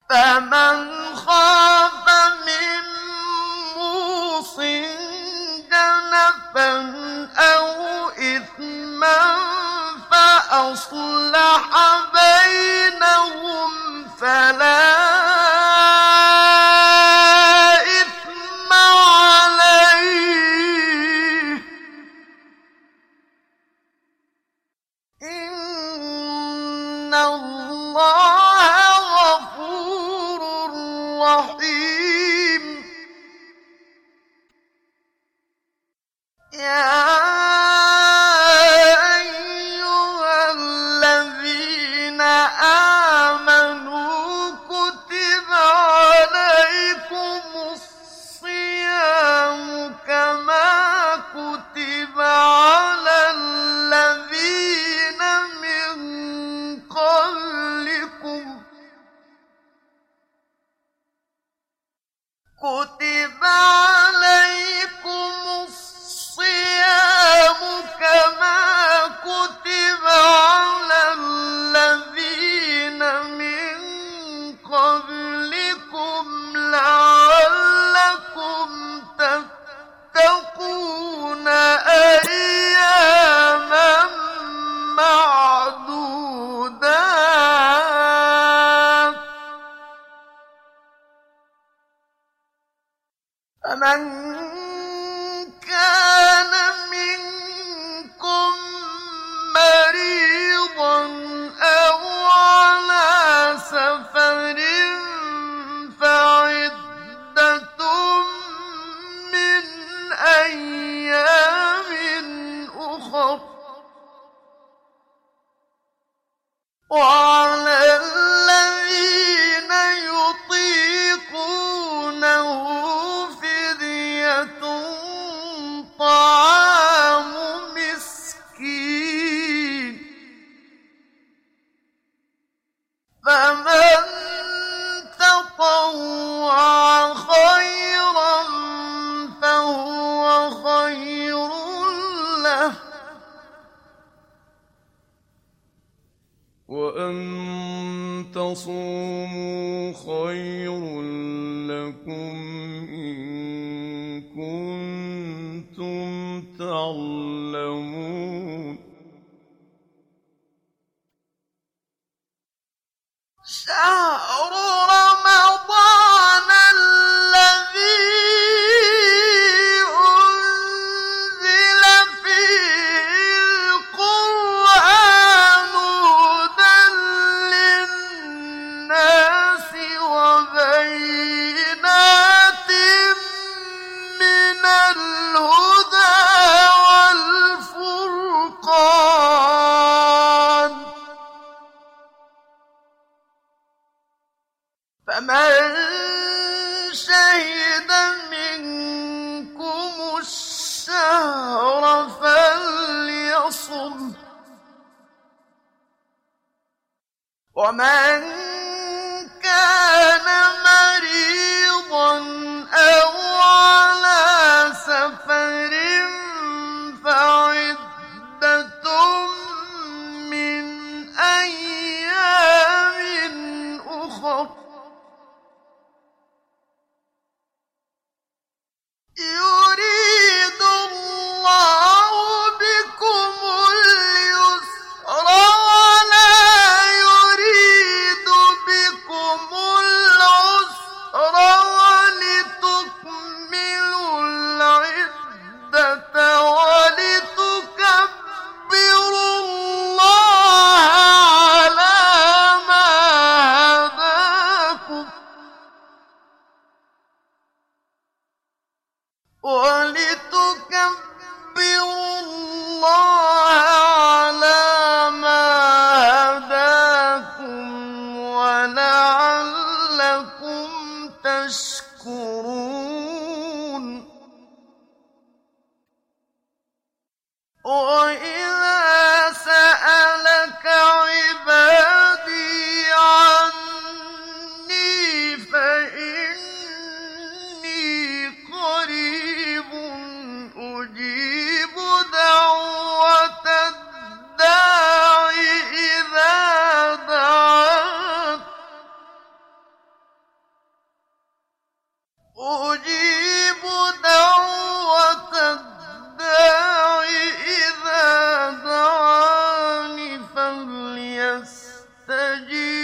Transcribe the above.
فمن خاف من موص جنفا أو إثما فأصلح بينهم فلا إثم عليه إن الله غفور رحيم يا أيها الذين آمنوا كتب عليكم الصيام كما كتب على الذين من قبلكم كتب عليكم الصيام كما كتب على الذين من قبلكم لعلكم تتقون أياما معدودات فمن كان منكم مريضا أو على سفر فعدة من أيام أخر وعلى الذين يطيقونه فدية طعام مسكين فمن تطوع خيرا فهو خير له وأن تصوموا خير لكم إن كنتم تعلمون شهر رمضان الذي أنزل فيه القرآن هدى للناس وبينات من الهدى والفرقان فمن شهد منكم الشهر فليصم ومن كان مريضا أو على سفر فعدة من أيام أخر يريد الله بكم اليسر ولا يريد بكم العسر ولتكملوا العدة ولتكبروا الله على ما هداكم ولتكبروا الله على ما هداكم ولعلكم تشكرون وإذا سألك عبادي عني فإني قريب أجيب فاستجيبوا